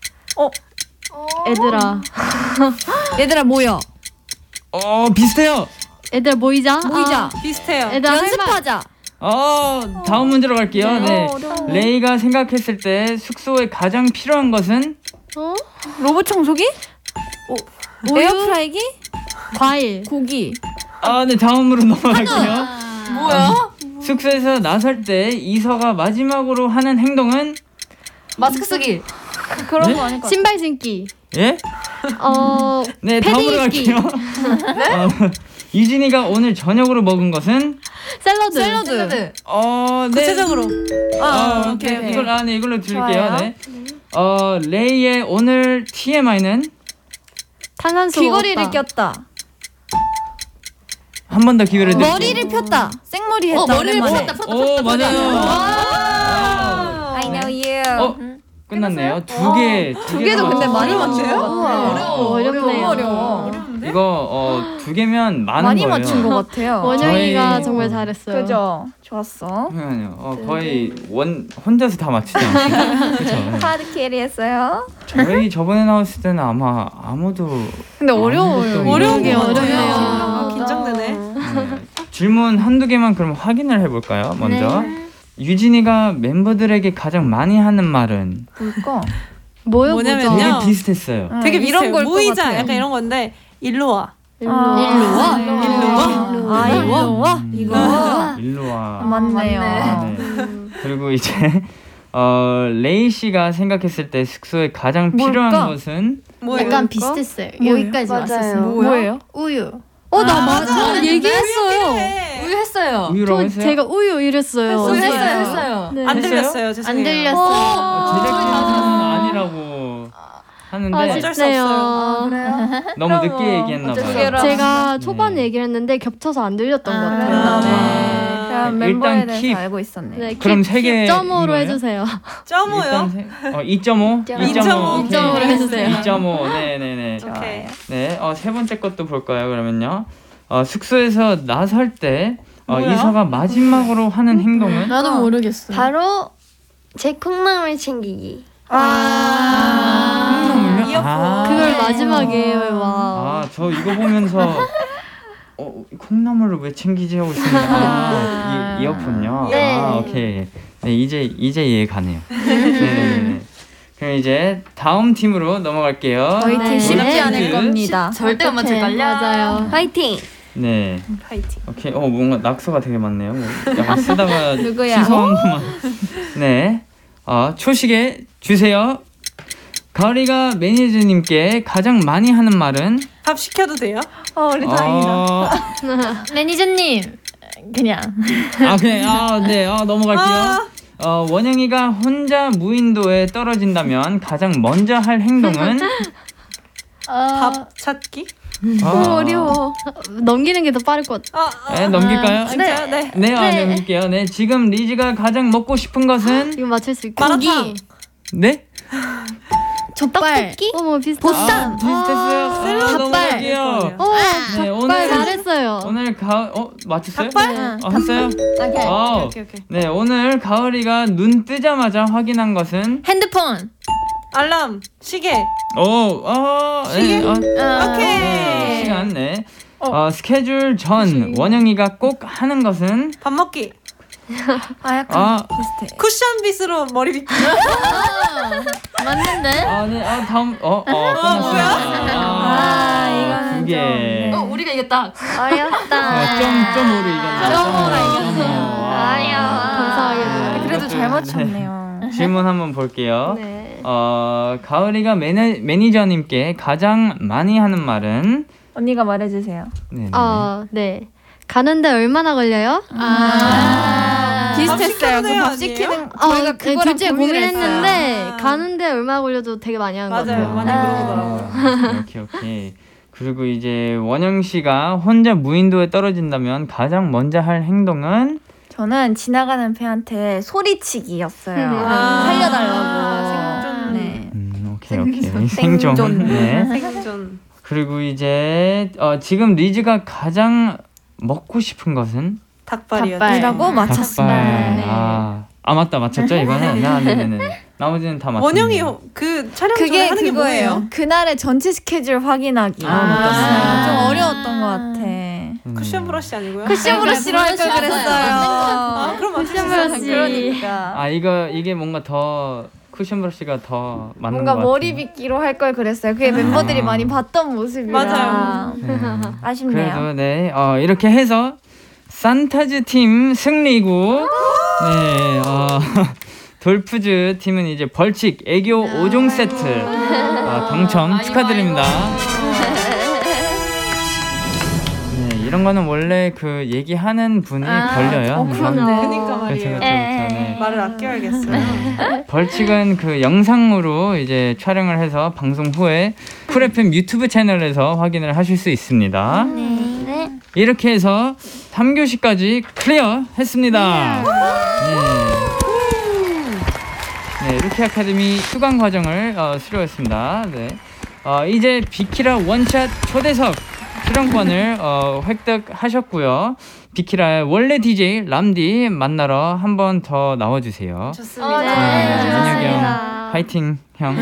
얘들아 모여. 비슷해요. 얘들아 모이자. 비슷해요. 얘들아 연습하자. 다음 문제로 갈게요. 네. 레이가 생각했을 때 숙소에 가장 필요한 것은? 로봇 청소기? 에어프라이기? 과일. 고기. 네, 다음으로 넘어갈게요. 뭐야? 숙소에서 나설 때 이서가 마지막으로 하는 행동은? 마스크 쓰기. 그런 거 아닐 것 같아. 신발 신기. 예? 네, 다음으로 갈게요. 유진이가 오늘 저녁으로 먹은 것은? 샐러드. 네. 구체적으로. 오케이. 이걸로 드릴게요. 네. 레이의 오늘 TMI는? 탄산수 귀걸이를 꼈다. 한 번 더 기회를 드릴게요. 머리를 폈다. 생머리 했다. 머리를 폈다. 맞아요. I know you. 끝났네요. 두 개도 근데 많이 맞춰요? 어렵네요. 이거 두 개면 많은 많이 거예요. 맞춘 것 같아요. 원영이가 정말 잘했어요. 그죠? 좋았어. 잠깐만요. 거의 혼자서 다 맞추지 않았어요? 그쵸? 하드 캐리했어요. 저희 저번에 나왔을 때는 아마 아무도. 근데 어려워요. 어려운 게 어렵네요. 긴장되네. 질문 한두 개만 그럼 확인을 해볼까요? 먼저. 유진이가 멤버들에게 가장 많이 하는 말은? 뭘까? 뭐냐면요. 되게 비슷했어요. 되게 이런 걸 모이자 같아요. 약간 이런 건데 일로 와. 일로 와. 일로 와. 일로 와. 맞네요. 네. 그리고 이제 레이 씨가 생각했을 때 숙소에 가장 필요한 뭘까? 것은 약간 비슷했어요. 뭐예요? 여기까지 맞아요. 왔었어요. 뭐예요? 우유. 나 맞아. 얘기했어요. 우유 했어요. 우유라고 했어요? 제가 우유 이랬어요. 했어요. 네. 안 들렸어요. 안 죄송해요. 들렸어요. 제작진은 아니라고 하는데 어쩔 수 없어요. 너무 늦게 얘기했나 봐요. 제가 초반에 얘기를 했는데 겹쳐서 안 들렸던 것 같아요. 그럼 네, 멤버에 일단 대해서 킵. 알고 있었네. 네, 그럼 세 개. 10점으로 해주세요. 2.5요? 2.5? 2.5. 2.5로 해주세요. 2.5. 네네네. 오케이. 네, 세 번째 것도 볼까요? 그러면요. 숙소에서 나설 때 뭐야? 이서가 마지막으로 하는 행동은? 나도 모르겠어. 바로 제 콩나물 챙기기. 그걸 마지막에 저 이거 보면서 콩나물을 왜 챙기지 하고 있습니다. 이어폰요. 네. 오케이. 네, 이제 이해 가네요. 네. 그럼 이제 다음 팀으로 넘어갈게요. 저희 팀 쉽지 않을 겁니다. 절대 못 맞을걸요? 맞아요. 파이팅. 네. 파이팅. 오케이. 뭔가 낙서가 되게 많네요. 약간 쓰다가 누구야? 취소한 것만. 네. 초식에 주세요. 가을이가 매니저님께 가장 많이 하는 말은? 밥 시켜도 돼요? 우리 다행이다. 매니저님 그냥. 네. 넘어갈게요. 원영이가 혼자 무인도에 떨어진다면 가장 먼저 할 행동은? 밥 찾기? 어려워. 넘기는 게 더 빠를 것 같아. 네, 넘길까요? 진짜요? 네. 네, 넘길게요. 네, 지금 리즈가 가장 먹고 싶은 것은? 이거 맞출 수 있고. 마라탕. 네? 족발. 어머 비슷. 보쌈. 비슷했어요. 넘어갈게요. 네, 족발 말했어요. 오늘 맞췄어요? 닭발? 했어요? 오케이. 네, 오늘 가을이가 눈 뜨자마자 확인한 것은? 핸드폰. 알람. 시계. 시계? 오케이. 시간, 네. 스케줄 전 원영이가 꼭 하는 것은? 밥 먹기. 약간 비슷해. 쿠션 빗으로 머리 빗기. 맞는데? 네. 다음. 끝났습니다. 이거는 2개. 우리가 이겼다. 어렵다. 점으로 이겼네. 감사하게. 그래도 잘 맞췄네요. 질문 한번 볼게요. 네. 가을이가 매니저님께 가장 많이 하는 말은? 언니가 말해주세요. 네. 가는데 얼마나 걸려요? 비슷했어요. 그 밥 시키는 저희가 그거랑 둘째 고민을 고민했는데 했어요. 가는데 얼마 걸려도 되게 많이 하는 것 같아요. 많이 그러더라고요. 오케이. 그리고 이제 원영 씨가 혼자 무인도에 떨어진다면 가장 먼저 할 행동은? 저는 지나가는 배한테 소리치기였어요. 살려달라고. 생존. 네. 오케이. 생존. 네. 생존. 그리고 이제 지금 리즈가 가장 먹고 싶은 것은? 닭발이라고 맞췄습니다. 맞다. 맞췄죠 이거는? 네네네. 나머지는 다 맞췄네요. 원영이 그 촬영 전에 하는 게 뭐예요? 그날의 전체 스케줄 확인하기. 맞다. 좀 어려웠던 것 같아. 쿠션 브러쉬 아니고요? 쿠션 브러쉬로 할 걸 그랬어요. 그럼 쿠션 브러쉬. 그러니까. 이게 뭔가 더 쿠션 브러쉬가 더 맞는 뭔가 것 같아요. 머리 빗기로 할 걸 그랬어요. 그게 멤버들이 많이 봤던 모습이라. 맞아요. 아쉽네요. 그래도 네 이렇게 해서 산타즈 팀 승리고 네 돌프즈 팀은 이제 벌칙 애교 5종 세트 당첨 축하드립니다. 네, 이런 거는 원래 그 얘기하는 분이 걸려요. 그러니까 말이에요. 그렇죠. 네. 말을 아껴야겠어요. 벌칙은 그 영상으로 이제 촬영을 해서 방송 후에 쿨 FM 유튜브 채널에서 확인을 하실 수 있습니다. 네. 이렇게 해서 3교시까지 클리어 했습니다. 네, 루키 아카데미 수강 과정을 수료했습니다. 네. 이제 비키라 원샷 초대석 출연권을 획득하셨고요. 비키라의 원래 DJ 람디 만나러 한 번 더 나와주세요. 좋습니다. 민혁이 형 파이팅 형.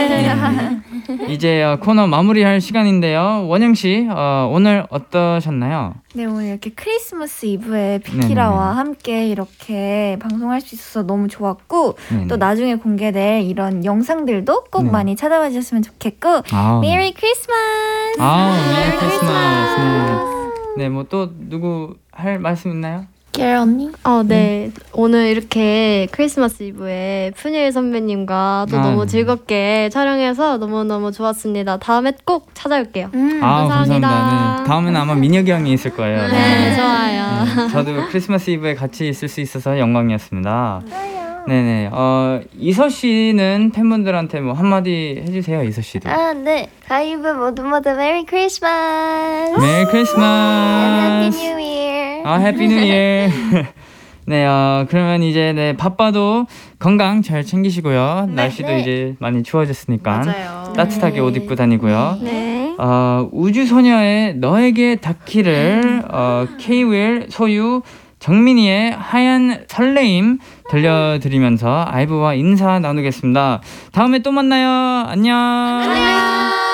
이제 코너 마무리할 시간인데요. 원영 씨 오늘 어떠셨나요? 네, 오늘 이렇게 크리스마스 이브에 비키라와 함께 이렇게 방송할 수 있어서 너무 좋았고 또 나중에 공개될 이런 영상들도 꼭 많이 찾아봐 주셨으면 좋겠고 메리 크리스마스! 메리 크리스마스! 네, 뭐 또 누구 할 말씀 있나요? 깨알 언니? 네. 오늘 이렇게 크리스마스 이브에 푸니엘 선배님과 또 너무 즐겁게 촬영해서 너무너무 좋았습니다. 다음에 꼭 찾아올게요. 감사합니다. 네. 다음에는 아마 민혁이 형이 있을 거예요. 네, 좋아요. 네, 저도 크리스마스 이브에 같이 있을 수 있어서 영광이었습니다. 네네. 이서 씨는 팬분들한테 뭐 한마디 해주세요. 이서 씨도. 네. 가이브 모두 메리 크리스마스. 메리 크리스마스. 해피 뉴 이어. 해피 뉴 이어. 네, 그러면 이제 바빠도 건강 잘 챙기시고요. 날씨도 이제 많이 추워졌으니까 맞아요. 따뜻하게 옷 입고 다니고요. 네. 우주소녀의 너에게 닿기를 K-윌 소유 정민이의 하얀 설레임 들려드리면서 아이브와 인사 나누겠습니다. 다음에 또 만나요. 안녕.